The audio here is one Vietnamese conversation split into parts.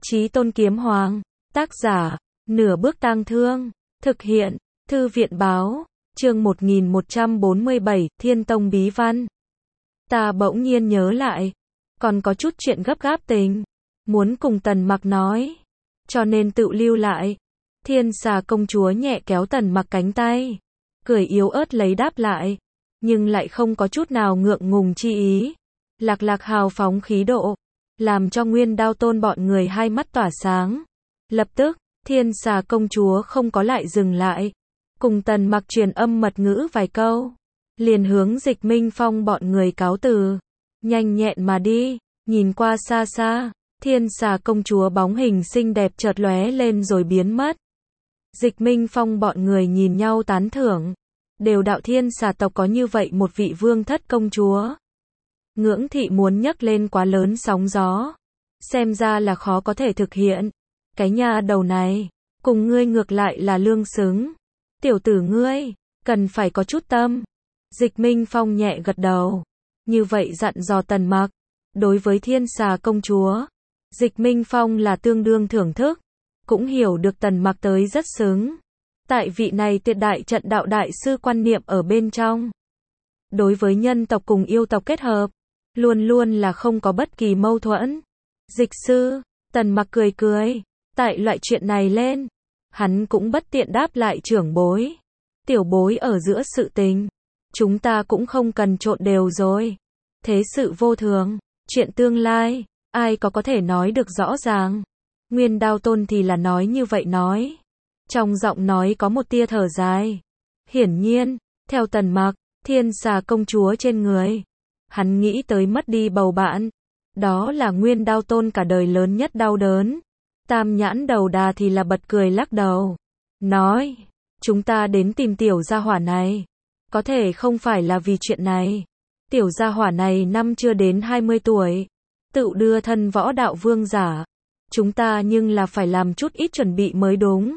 Chí Tôn Kiếm Hoàng, tác giả, Nửa Bước Tang Thương, thực hiện, Thư viện Báo, chương 1147, Thiên Tông Bí Văn. Ta bỗng nhiên nhớ lại, còn có chút chuyện gấp gáp tình, muốn cùng Tần Mặc nói, cho nên tự lưu lại. Thiên Xà công chúa nhẹ kéo Tần Mặc cánh tay, cười yếu ớt lấy đáp lại, nhưng lại không có chút nào ngượng ngùng chi ý. Lạc lạc hào phóng khí độ, làm cho Nguyên Đao Tôn bọn người hai mắt tỏa sáng. Lập tức, Thiên Xà công chúa không có lại dừng lại, cùng Tần Mặc truyền âm mật ngữ vài câu, liền hướng Dịch Minh Phong bọn người cáo từ, nhanh nhẹn mà đi. Nhìn qua xa xa, Thiên Xà công chúa bóng hình xinh đẹp chợt lóe lên rồi biến mất. Dịch Minh Phong bọn người nhìn nhau tán thưởng, đều đạo Thiên Xà tộc có như vậy một vị vương thất công chúa. Ngưỡng thị muốn nhấc lên quá lớn sóng gió, xem ra là khó có thể thực hiện. Cái nhà đầu này, cùng ngươi ngược lại là lương xứng. Tiểu tử ngươi, cần phải có chút tâm. Dịch Minh Phong nhẹ gật đầu, như vậy dặn dò Tần Mặc. Đối với Thiên Xà công chúa, Dịch Minh Phong là tương đương thưởng thức, cũng hiểu được Tần Mặc tới rất xứng. Tại vị này tuyệt đại trận đạo đại sư quan niệm ở bên trong, đối với nhân tộc cùng yêu tộc kết hợp, luôn luôn là không có bất kỳ mâu thuẫn. Dịch sư, Tần Mặc cười cười, tại loại chuyện này lên, hắn cũng bất tiện đáp lại trưởng bối. Tiểu bối ở giữa sự tình, chúng ta cũng không cần trộn đều rồi. Thế sự vô thường, chuyện tương lai, ai có thể nói được rõ ràng. Nguyên Đao Tôn thì là nói như vậy nói. Trong giọng nói có một tia thở dài. Hiển nhiên, theo Tần Mặc, Thiên Xà công chúa trên người, hắn nghĩ tới mất đi bầu bạn. Đó là Nguyên Đao Tôn cả đời lớn nhất đau đớn. Tam Nhãn Đầu Đà thì là bật cười lắc đầu, nói, chúng ta đến tìm tiểu gia hỏa này, có thể không phải là vì chuyện này. Tiểu gia hỏa này năm chưa đến 20 tuổi, tự đưa thân võ đạo vương giả. Chúng ta nhưng là phải làm chút ít chuẩn bị mới đúng.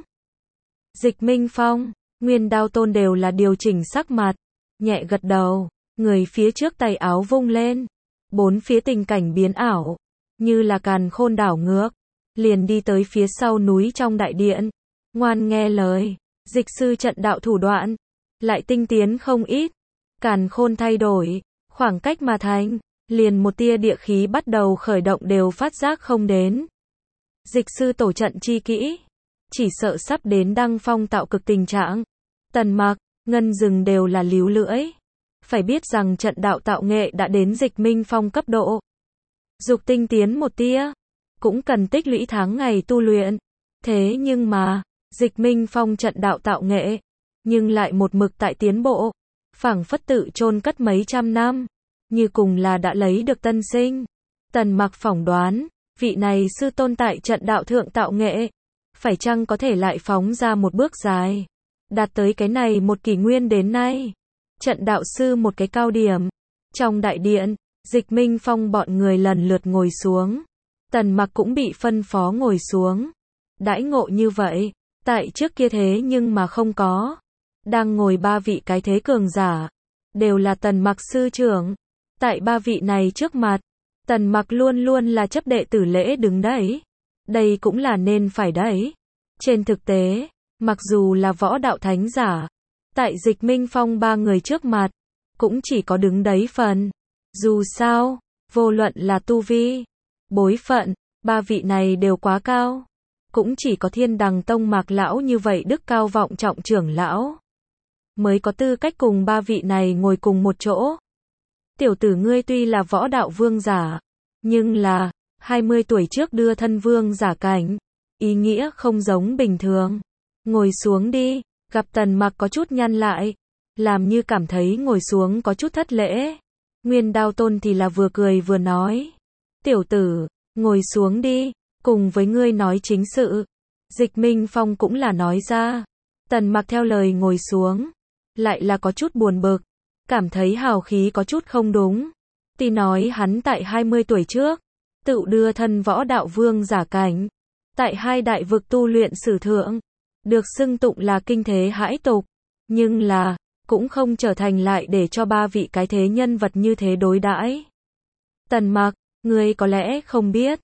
Dịch Minh Phong, Nguyên Đao Tôn đều là điều chỉnh sắc mặt, nhẹ gật đầu, người phía trước tay áo vung lên, bốn phía tình cảnh biến ảo, như là càn khôn đảo ngược, liền đi tới phía sau núi trong đại điện. Ngoan nghe lời, dịch sư trận đạo thủ đoạn, lại tinh tiến không ít, càn khôn thay đổi, khoảng cách mà thành, liền một tia địa khí bắt đầu khởi động đều phát giác không đến. Dịch sư tổ trận chi kỹ, chỉ sợ sắp đến đăng phong tạo cực tình trạng. Tần Mặc, Ngân Dừng đều là líu lưỡi. Phải biết rằng trận đạo tạo nghệ đã đến Dịch Minh Phong cấp độ. Dục tinh tiến một tia, cũng cần tích lũy tháng ngày tu luyện. Thế nhưng mà, Dịch Minh Phong trận đạo tạo nghệ, nhưng lại một mực tại tiến bộ, phảng phất tự chôn cất mấy trăm năm, như cùng là đã lấy được tân sinh. Tần Mặc phỏng đoán, vị này sư tôn tại trận đạo thượng tạo nghệ, phải chăng có thể lại phóng ra một bước dài, đạt tới cái này một kỷ nguyên đến nay. Trận đạo sư một cái cao điểm. Trong đại điện, Dịch Minh Phong bọn người lần lượt ngồi xuống. Tần Mặc cũng bị phân phó ngồi xuống. Đãi ngộ như vậy, tại trước kia thế nhưng mà không có. Đang ngồi ba vị cái thế cường giả, đều là Tần Mặc sư trưởng. Tại ba vị này trước mặt, Tần Mặc luôn luôn là chấp đệ tử lễ đứng đấy. Đây cũng là nên phải đấy. Trên thực tế, mặc dù là võ đạo thánh giả, tại Dịch Minh Phong ba người trước mặt, cũng chỉ có đứng đấy phần. Dù sao, vô luận là tu vi, bối phận, ba vị này đều quá cao. Cũng chỉ có Thiên Đằng Tông Mạc lão như vậy đức cao vọng trọng trưởng lão, mới có tư cách cùng ba vị này ngồi cùng một chỗ. Tiểu tử ngươi tuy là võ đạo vương giả, nhưng là 20 tuổi trước đưa thân vương giả cảnh, ý nghĩa không giống bình thường. Ngồi xuống đi. Gặp Tần Mặc có chút nhăn lại, làm như cảm thấy ngồi xuống có chút thất lễ. Nguyên Đao Tôn thì là vừa cười vừa nói, tiểu tử, ngồi xuống đi, cùng với ngươi nói chính sự. Dịch Minh Phong cũng là nói ra. Tần Mặc theo lời ngồi xuống, lại là có chút buồn bực, cảm thấy hào khí có chút không đúng. Tuy nói hắn tại 20 tuổi trước, tự đưa thân võ đạo vương giả cảnh, tại hai đại vực tu luyện sử thượng, được xưng tụng là kinh thế hãi tục, nhưng là, cũng không trở thành lại để cho ba vị cái thế nhân vật như thế đối đãi. Tần Mặc, ngươi có lẽ không biết,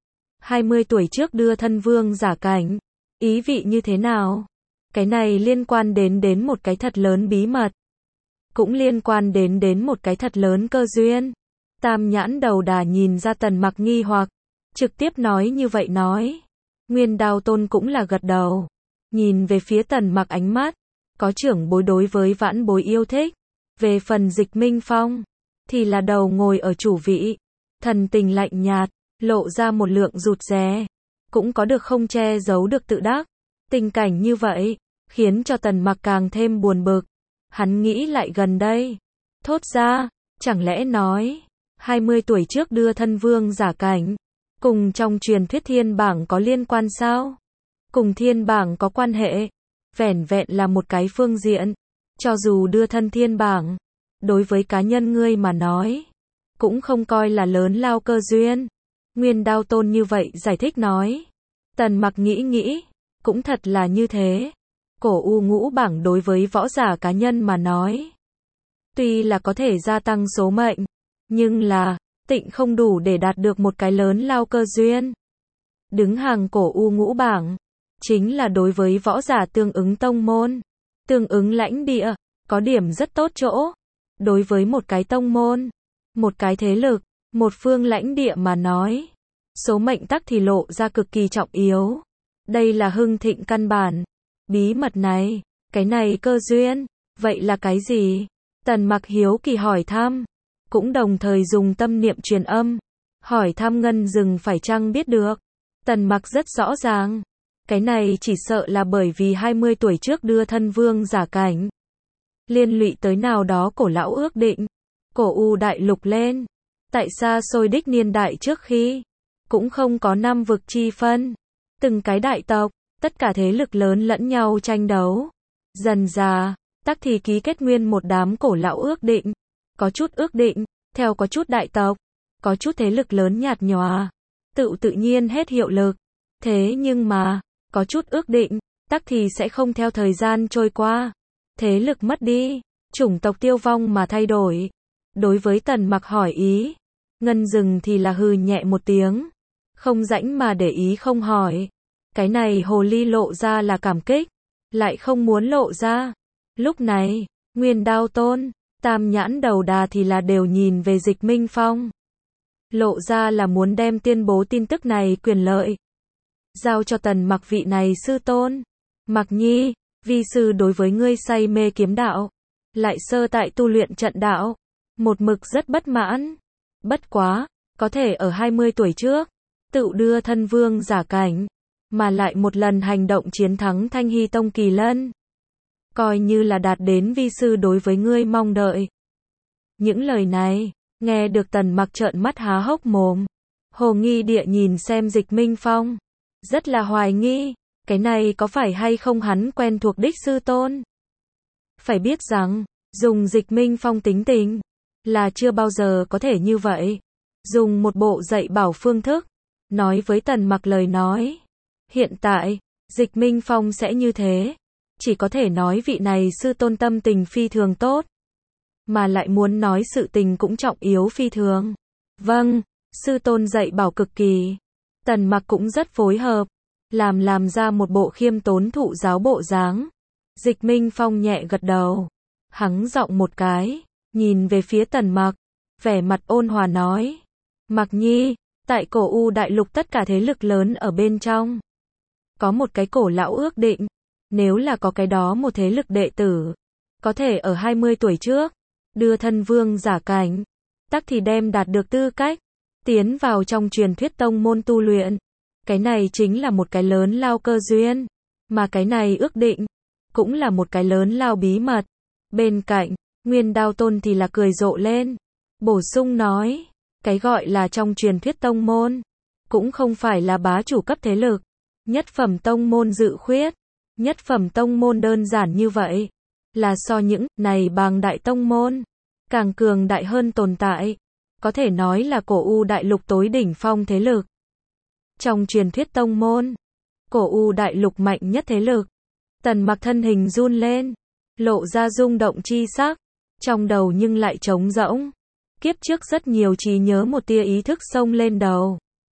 20 tuổi trước đưa thân vương giả cảnh. Ý vị như thế nào? Cái này liên quan đến một cái thật lớn bí mật. Cũng liên quan đến một cái thật lớn cơ duyên. Tam nhãn đầu đà nhìn ra Tần Mặc nghi hoặc, trực tiếp nói như vậy nói. Nguyên Đao Tôn cũng là gật đầu, nhìn về phía Tần Mặc ánh mắt, có trưởng bối đối với vãn bối yêu thích. Về phần Dịch Minh Phong, thì là đầu ngồi ở chủ vị, thần tình lạnh nhạt, lộ ra một lượng rụt rè, cũng có được không che giấu được tự đắc. Tình cảnh như vậy, khiến cho Tần Mặc càng thêm buồn bực. Hắn nghĩ lại gần đây, thốt ra, chẳng lẽ nói, 20 tuổi trước đưa thân vương giả cảnh, cùng trong truyền thuyết thiên bảng có liên quan sao? Cùng thiên bảng có quan hệ, vẻn vẹn là một cái phương diện, cho dù đưa thân thiên bảng, đối với cá nhân ngươi mà nói, cũng không coi là lớn lao cơ duyên. Nguyên Đao Tôn như vậy giải thích nói. Tần Mặc nghĩ, cũng thật là như thế. Cổ u ngũ bảng đối với võ giả cá nhân mà nói, tuy là có thể gia tăng số mệnh, nhưng là, tịnh không đủ để đạt được một cái lớn lao cơ duyên. Đứng hàng cổ u ngũ bảng, chính là đối với võ giả tương ứng tông môn, tương ứng lãnh địa, có điểm rất tốt chỗ. Đối với một cái tông môn, một cái thế lực, một phương lãnh địa mà nói, số mệnh tắc thì lộ ra cực kỳ trọng yếu. Đây là hưng thịnh căn bản. Bí mật này, cái này cơ duyên, vậy là cái gì? Tần Mặc hiếu kỳ hỏi thăm, cũng đồng thời dùng tâm niệm truyền âm, hỏi thăm Ngân Dừng phải chăng biết được. Tần Mặc rất rõ ràng, cái này chỉ sợ là bởi vì 20 tuổi trước đưa thân vương giả cảnh, liên lụy tới nào đó cổ lão ước định, cổ u đại lục lên, tại xa xôi đích niên đại trước khi, cũng không có năm vực chi phân, từng cái đại tộc, tất cả thế lực lớn lẫn nhau tranh đấu. Dần dà, tắc thì ký kết nguyên một đám cổ lão ước định, có chút ước định, theo có chút đại tộc, có chút thế lực lớn nhạt nhòa, tự nhiên hết hiệu lực. Thế nhưng mà, có chút ước định, tắc thì sẽ không theo thời gian trôi qua, thế lực mất đi, chủng tộc tiêu vong mà thay đổi. Đối với Tần Mặc hỏi ý, Ngân Dừng thì là hừ nhẹ một tiếng, không rãnh mà để ý không hỏi. Cái này hồ ly lộ ra là cảm kích, lại không muốn lộ ra. Lúc này, Nguyên Đao Tôn, Tam nhãn đầu đà thì là đều nhìn về Dịch Minh Phong. Lộ ra là muốn đem tuyên bố tin tức này quyền lợi giao cho Tần Mặc vị này sư tôn. Mặc Nhi, vi sư đối với ngươi say mê kiếm đạo, lại sơ tại tu luyện trận đạo, một mực rất bất mãn. Bất quá, có thể ở 20 tuổi trước, tự đưa thân vương giả cảnh, mà lại một lần hành động chiến thắng Thanh Hy Tông Kỳ Lân, coi như là đạt đến vi sư đối với ngươi mong đợi. Những lời này, nghe được Tần Mặc trợn mắt há hốc mồm, hồ nghi địa nhìn xem Dịch Minh Phong, rất là hoài nghi, cái này có phải hay không hắn quen thuộc đích sư tôn. Phải biết rằng, dùng Dịch Minh Phong tính tình, là chưa bao giờ có thể như vậy. Dùng một bộ dạy bảo phương thức, nói với Tần Mặc lời nói. Hiện tại, Dịch Minh Phong sẽ như thế. Chỉ có thể nói vị này sư tôn tâm tình phi thường tốt. Mà lại muốn nói sự tình cũng trọng yếu phi thường. Vâng, sư tôn dạy bảo cực kỳ. Tần Mặc cũng rất phối hợp. Làm ra một bộ khiêm tốn thụ giáo bộ dáng. Dịch Minh Phong nhẹ gật đầu. Hắng giọng một cái, nhìn về phía Tần Mặc, vẻ mặt ôn hòa nói. Mặc Nhi, tại cổ u đại lục tất cả thế lực lớn ở bên trong, có một cái cổ lão ước định, nếu là có cái đó một thế lực đệ tử, có thể ở 20 tuổi trước, đưa thân vương giả cảnh, tắc thì đem đạt được tư cách, tiến vào trong truyền thuyết tông môn tu luyện. Cái này chính là một cái lớn lao cơ duyên, mà cái này ước định, cũng là một cái lớn lao bí mật. Bên cạnh, Nguyên Đao Tôn thì là cười rộ lên, bổ sung nói, cái gọi là trong truyền thuyết tông môn, cũng không phải là bá chủ cấp thế lực, nhất phẩm tông môn dự khuyết, nhất phẩm tông môn đơn giản như vậy, là so những này bàng đại tông môn, càng cường đại hơn tồn tại, có thể nói là cổ u đại lục tối đỉnh phong thế lực. Trong truyền thuyết tông môn, cổ u đại lục mạnh nhất thế lực. Tần Mặc thân hình run lên, lộ ra rung động chi sắc, trong đầu nhưng lại trống rỗng. Kiếp trước rất nhiều trí nhớ một tia ý thức xông lên đầu.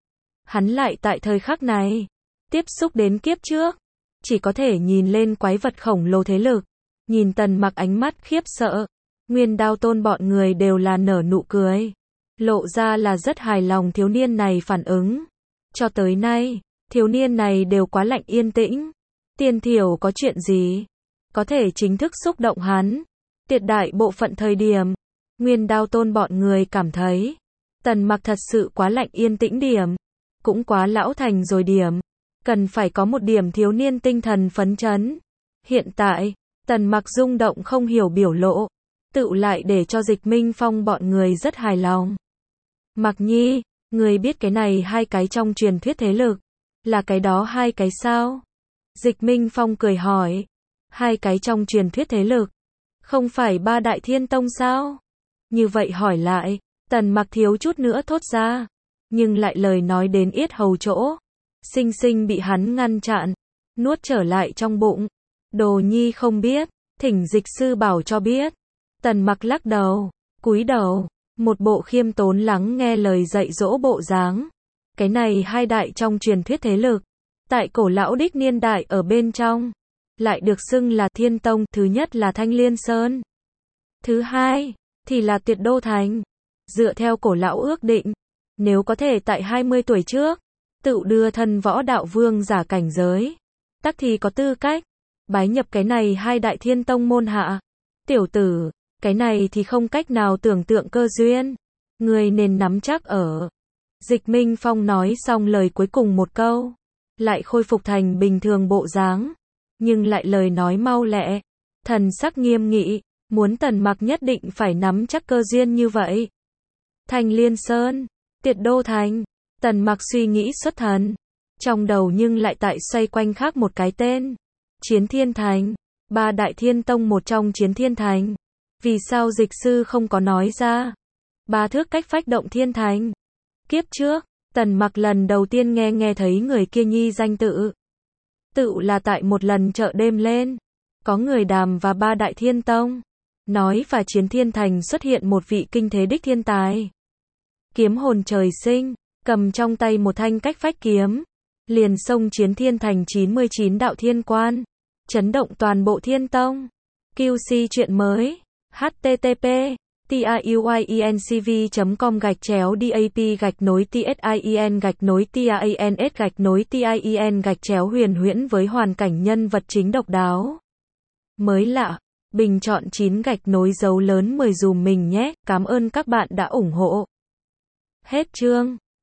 hắn lại tại thời khắc này, tiếp xúc đến kiếp trước, chỉ có thể nhìn lên quái vật khổng lồ thế lực, nhìn Tần Mặc ánh mắt khiếp sợ, Nguyên Đao Tôn bọn người đều là nở nụ cười, lộ ra là rất hài lòng thiếu niên này phản ứng. Cho tới nay, thiếu niên này đều quá lạnh yên tĩnh, Tiên Thiểu có chuyện gì có thể chính thức xúc động hắn. Tuyệt đại bộ phận thời điểm, Nguyên Đao Tôn bọn người cảm thấy, Tần Mặc thật sự quá lạnh yên tĩnh điểm, cũng quá lão thành rồi điểm, cần phải có một điểm thiếu niên tinh thần phấn chấn. Hiện tại, Tần Mặc rung động không hiểu biểu lộ, tự lại để cho Dịch Minh Phong bọn người rất hài lòng. Mặc Nhi, người biết cái này hai cái trong truyền thuyết thế lực, là cái đó hai cái sao? Dịch Minh Phong cười hỏi, hai cái trong truyền thuyết thế lực, không phải ba đại thiên tông sao? Như vậy hỏi lại, Tần Mặc thiếu chút nữa thốt ra, nhưng lại lời nói đến yết hầu chỗ, sinh sinh bị hắn ngăn chặn, nuốt trở lại trong bụng. Đồ Nhi không biết, thỉnh dịch sư bảo cho biết. Tần Mặc lắc đầu, cúi đầu, một bộ khiêm tốn lắng nghe lời dạy dỗ bộ dáng. Cái này hai đại trong truyền thuyết thế lực, tại cổ lão đích niên đại ở bên trong, lại được xưng là thiên tông, thứ nhất là Thanh Liên Sơn, thứ hai thì là Tuyệt Đô Thành. Dựa theo cổ lão ước định, nếu có thể tại 20 tuổi trước, tự đưa thân võ đạo vương giả cảnh giới, tắc thì có tư cách bái nhập cái này hai đại thiên tông môn hạ. Tiểu tử, cái này thì không cách nào tưởng tượng cơ duyên, người nên nắm chắc ở. Dịch Minh Phong nói xong lời cuối cùng một câu, lại khôi phục thành bình thường bộ dáng, nhưng lại lời nói mau lẹ, thần sắc nghiêm nghị, muốn Tần Mặc nhất định phải nắm chắc cơ duyên như vậy. Thanh Liên Sơn, Tuyệt Đô Thành, Tần Mặc suy nghĩ xuất thần, trong đầu nhưng lại tại xoay quanh khác một cái tên, Chiến Thiên Thành, ba đại thiên tông một trong Chiến Thiên Thành. Vì sao dịch sư không có nói ra? Ba thước cách phách động thiên thành. Kiếp trước, Tần Mặc lần đầu tiên nghe thấy người kia nhi danh tự. Tự là tại một lần chợ đêm lên, có người đàm và ba đại thiên tông, nói và Chiến Thiên Thành xuất hiện một vị kinh thế đích thiên tài. Kiếm hồn trời sinh, cầm trong tay một thanh cách phách kiếm, liền xông Chiến Thiên Thành 99 đạo thiên quan, chấn động toàn bộ thiên tông. QC chuyện mới, http tiuyencv.com/dap-tsin-tien-huyền huyễn với hoàn cảnh nhân vật chính độc đáo, mới lạ, bình chọn 9 dấu lớn 10 dùm mình nhé, cảm ơn các bạn đã ủng hộ. Hết chương.